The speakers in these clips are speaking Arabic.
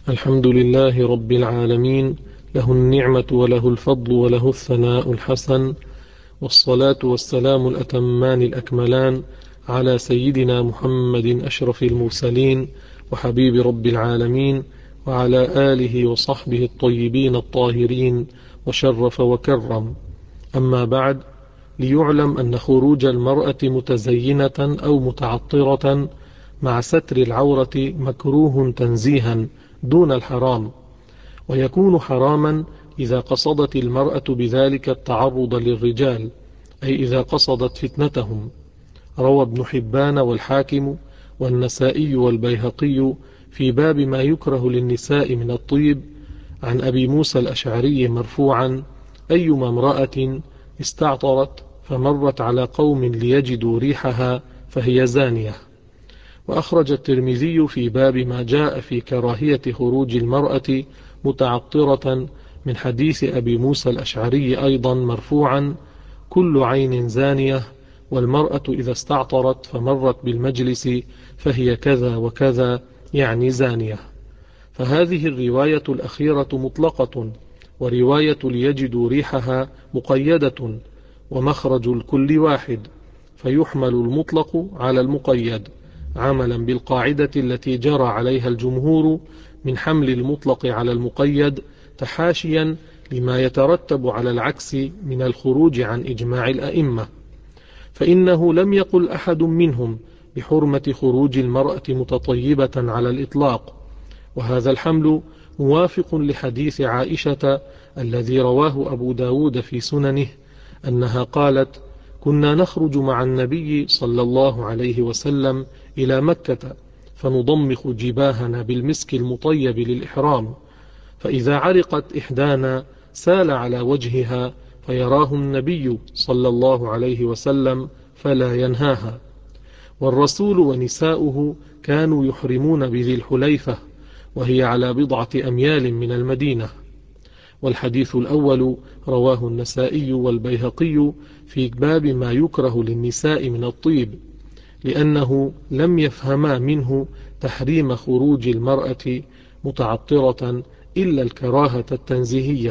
الحمد لله رب العالمين، له النعمة وله الفضل وله الثناء الحسن، والصلاة والسلام الأتمان الأكملان على سيدنا محمد أشرف المرسلين وحبيب رب العالمين، وعلى آله وصحبه الطيبين الطاهرين، وشرف وكرم. أما بعد، ليعلم أن خروج المرأة متزينة أو متعطرة مع ستر العورة مكروه تنزيها دون الحرام، ويكون حراما إذا قصدت المرأة بذلك التعرض للرجال، أي إذا قصدت فتنتهم. روى ابن حبان والحاكم والنسائي والبيهقي في باب ما يكره للنساء من الطيب عن أبي موسى الأشعري مرفوعا: أيما امرأة استعطرت فمرت على قوم ليجدوا ريحها فهي زانية. وأخرج الترمذي في باب ما جاء في كراهية خروج المرأة متعطرة من حديث أبي موسى الأشعري أيضا مرفوعا: كل عين زانية، والمرأة إذا استعطرت فمرت بالمجلس فهي كذا وكذا، يعني زانية. فهذه الرواية الأخيرة مطلقة، ورواية ليجدوا ريحها مقيدة، ومخرج الكل واحد، فيحمل المطلق على المقيد، عملا بالقاعدة التي جرى عليها الجمهور من حمل المطلق على المقيد، تحاشيا لما يترتب على العكس من الخروج عن إجماع الأئمة. فإنه لم يقل أحد منهم بحرمة خروج المرأة متطيبة على الإطلاق، وهذا الحمل موافق لحديث عائشة الذي رواه أبو داود في سننه أنها قالت: كنا نخرج مع النبي صلى الله عليه وسلم إلى مكة فنضمخ جباهنا بالمسك المطيب للإحرام، فإذا عرقت إحدانا سال على وجهها فيراه النبي صلى الله عليه وسلم فلا ينهاها. والرسول ونساؤه كانوا يحرمون بذي الحليفة، وهي على بضعة أميال من المدينة. والحديث الأول رواه النسائي والبيهقي في باب ما يكره للنساء من الطيب، لأنه لم يفهما منه تحريم خروج المرأة متعطرة إلا الكراهة التنزيهية،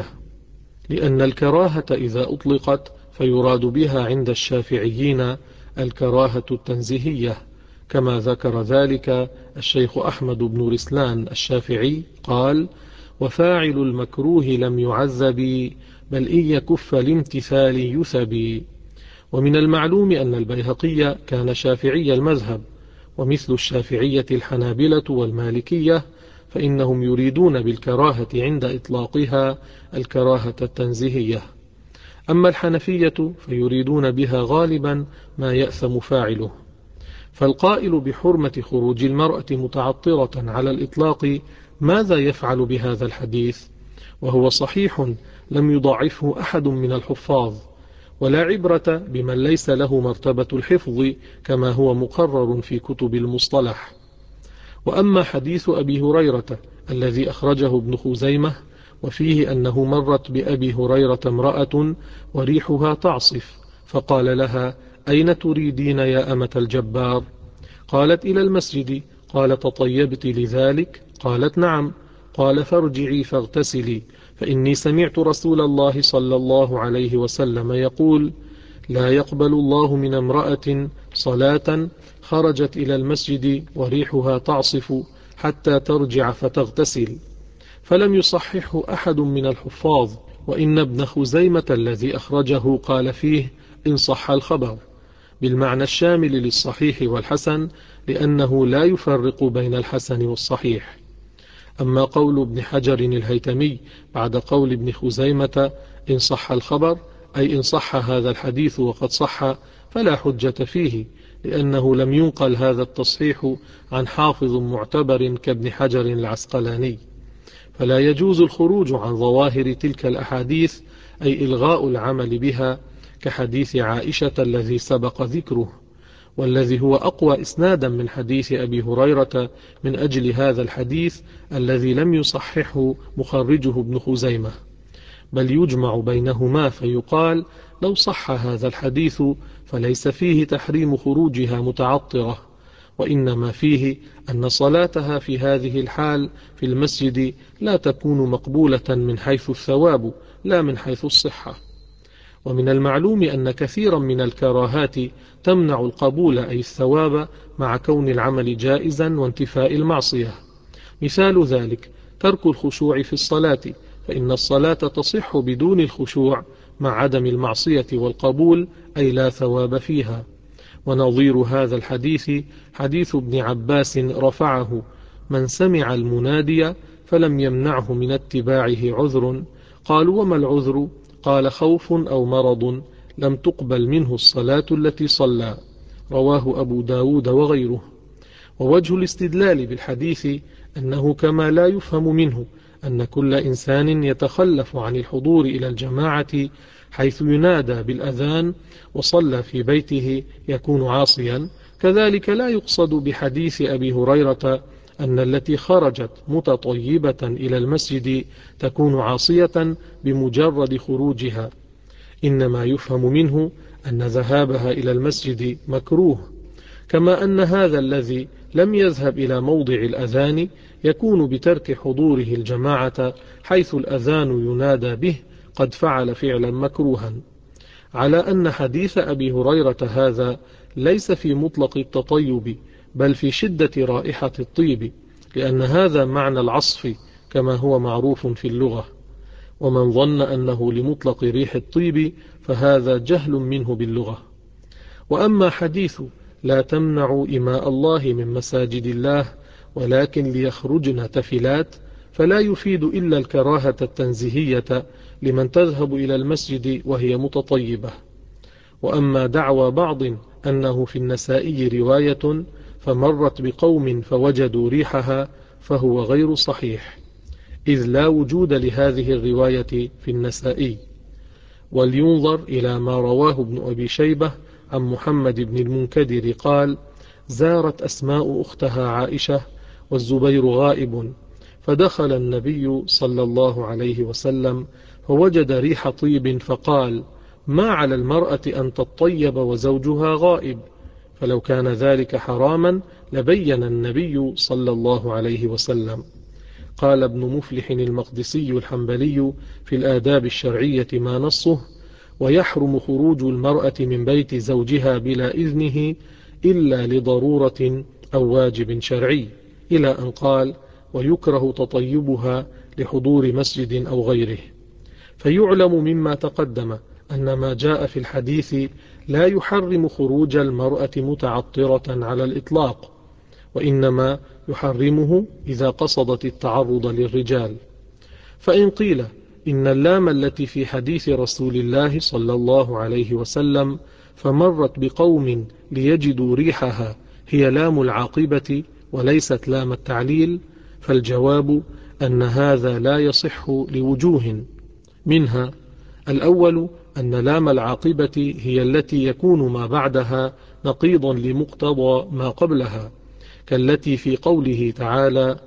لأن الكراهة إذا أطلقت فيراد بها عند الشافعيين الكراهة التنزيهية، كما ذكر ذلك الشيخ أحمد بن رسلان الشافعي قال: وفاعل المكروه لم يعذب، بل إن يكف الامتثال يثبي. ومن المعلوم أن البيهقي كان شافعي المذهب، ومثل الشافعية الحنابلة والمالكية، فإنهم يريدون بالكراهة عند إطلاقها الكراهة التنزيهية. أما الحنفية فيريدون بها غالبا ما يأثم فاعله. فالقائل بحرمة خروج المرأة متعطرة على الإطلاق ماذا يفعل بهذا الحديث؟ وهو صحيح لم يضعفه أحد من الحفاظ، ولا عبرة بمن ليس له مرتبة الحفظ كما هو مقرر في كتب المصطلح. وأما حديث أبي هريرة الذي أخرجه ابن خزيمة وفيه أنه مرت بأبي هريرة امرأة وريحها تعصف، فقال لها: أين تريدين يا أمة الجبار؟ قالت: إلى المسجد. قال: تطيبت لذلك؟ قالت: نعم. قال: فارجعي فاغتسلي، فإني سمعت رسول الله صلى الله عليه وسلم يقول: لا يقبل الله من امرأة صلاة خرجت إلى المسجد وريحها تعصف حتى ترجع فتغتسل. فلم يصححه أحد من الحفاظ، وإن ابن خزيمة الذي أخرجه قال فيه: إن صح الخبر، بالمعنى الشامل للصحيح والحسن، لأنه لا يفرق بين الحسن والصحيح. أما قول ابن حجر الهيتمي بعد قول ابن خزيمة إن صح الخبر، أي إن صح هذا الحديث وقد صح، فلا حجة فيه، لأنه لم ينقل هذا التصحيح عن حافظ معتبر كابن حجر العسقلاني. فلا يجوز الخروج عن ظواهر تلك الأحاديث، أي إلغاء العمل بها، كحديث عائشة الذي سبق ذكره، والذي هو أقوى إسنادا من حديث أبي هريرة من أجل هذا الحديث الذي لم يصححه مخرجه ابن خزيمة، بل يجمع بينهما فيقال: لو صح هذا الحديث فليس فيه تحريم خروجها متعطرة، وإنما فيه أن صلاتها في هذه الحال في المسجد لا تكون مقبولة من حيث الثواب لا من حيث الصحة. ومن المعلوم أن كثيرا من الكراهات تمنع القبول أي الثواب مع كون العمل جائزا وانتفاء المعصية. مثال ذلك ترك الخشوع في الصلاة، فإن الصلاة تصح بدون الخشوع مع عدم المعصية والقبول أي لا ثواب فيها. ونظير هذا الحديث حديث ابن عباس رفعه: من سمع المنادي فلم يمنعه من اتباعه عذر. قالوا: وما العذر؟ قال: خوف أو مرض لم تقبل منه الصلاة التي صلى. رواه أبو داود وغيره. ووجه الاستدلال بالحديث أنه كما لا يفهم منه أن كل إنسان يتخلف عن الحضور إلى الجماعة حيث ينادى بالأذان وصلى في بيته يكون عاصيا، كذلك لا يقصد بحديث أبي هريرة أن التي خرجت متطيبة إلى المسجد تكون عاصية بمجرد خروجها، إنما يفهم منه أن ذهابها إلى المسجد مكروه، كما أن هذا الذي لم يذهب إلى موضع الأذان يكون بترك حضوره الجماعة حيث الأذان ينادى به قد فعل فعلا مكروها، على أن حديث أبي هريرة هذا ليس في مطلق التطيب بل في شدة رائحة الطيب، لأن هذا معنى العصف كما هو معروف في اللغة. ومن ظن أنه لمطلق ريح الطيب فهذا جهل منه باللغة. وأما حديث لا تمنعوا إماء الله من مساجد الله ولكن ليخرجن تفلات فلا يفيد إلا الكراهة التنزيهية لمن تذهب إلى المسجد وهي متطيبة. وأما دعوى بعض أنه في النسائي رواية فمرت بقوم فوجدوا ريحها فهو غير صحيح، إذ لا وجود لهذه الرواية في النسائي. ولينظر إلى ما رواه ابن أبي شيبة عن محمد بن المنكدر قال: زارت أسماء أختها عائشة والزبير غائب، فدخل النبي صلى الله عليه وسلم فوجد ريح طيب فقال: ما على المرأة أن تطيب وزوجها غائب، فلو كان ذلك حراما لبين النبي صلى الله عليه وسلم. قال ابن مفلح المقدسي الحنبلي في الآداب الشرعية ما نصه: ويحرم خروج المرأة من بيت زوجها بلا إذنه إلا لضرورة أو واجب شرعي، إلى أن قال: ويكره تطيبها لحضور مسجد أو غيره. فيعلم مما تقدم أن ما جاء في الحديث لا يحرم خروج المرأة متعطرة على الإطلاق، وإنما يحرمه إذا قصدت التعرض للرجال. فإن قيل إن اللام التي في حديث رسول الله صلى الله عليه وسلم فمرت بقوم ليجدوا ريحها هي لام العاقبة وليست لام التعليل، فالجواب أن هذا لا يصح لوجوه، منها: الأول أن لام العاقبة هي التي يكون ما بعدها نقيضا لمقتضى ما قبلها، كالتي في قوله تعالى: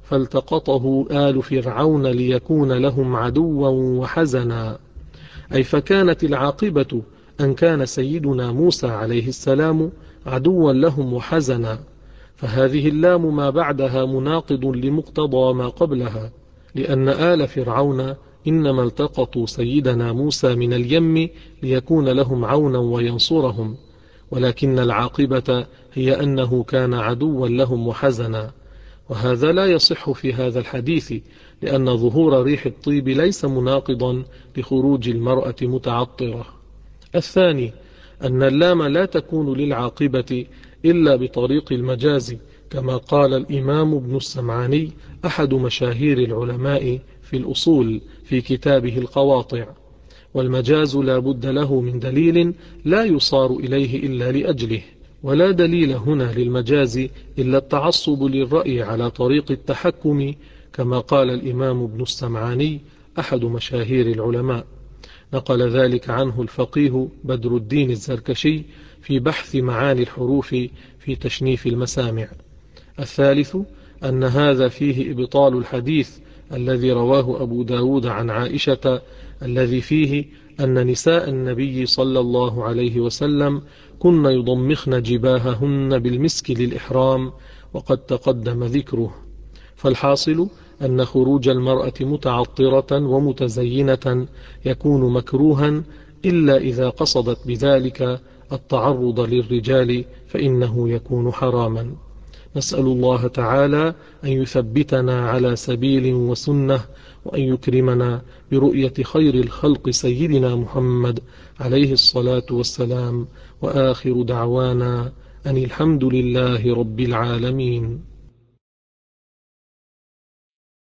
فالتقطه آل فرعون ليكون لهم عدوا وحزنا، أي فكانت العاقبة أن كان سيدنا موسى عليه السلام عدوا لهم وحزنا، فهذه اللام ما بعدها مناقض لمقتضى ما قبلها، لأن آل فرعون إنما التقطوا سيدنا موسى من اليم ليكون لهم عونا وينصرهم، ولكن العاقبة هي أنه كان عدوا لهم وحزنا، وهذا لا يصح في هذا الحديث، لأن ظهور ريح الطيب ليس مناقضا لخروج المرأة متعطرة. الثاني أن اللام لا تكون للعاقبة إلا بطريق المجاز، كما قال الإمام ابن السمعاني أحد مشاهير العلماء في الأصول في كتابه القواطع: والمجاز لا بد له من دليل لا يصار إليه إلا لأجله، ولا دليل هنا للمجاز إلا التعصب للرأي على طريق التحكم، كما قال الإمام ابن السمعاني أحد مشاهير العلماء. نقل ذلك عنه الفقيه بدر الدين الزركشي في بحث معاني الحروف في تشنيف المسامع. الثالث أن هذا فيه إبطال الحديث الذي رواه أبو داود عن عائشة، الذي فيه أن نساء النبي صلى الله عليه وسلم كن يضمخن جباههن بالمسك للإحرام، وقد تقدم ذكره. فالحاصل أن خروج المرأة متعطرة ومتزينة يكون مكروها، إلا إذا قصدت بذلك التعرض للرجال فإنه يكون حراما. نسأل الله تعالى أن يثبتنا على سبيل وسنة، وأن يكرمنا برؤية خير الخلق سيدنا محمد عليه الصلاة والسلام. وآخر دعوانا أن الحمد لله رب العالمين.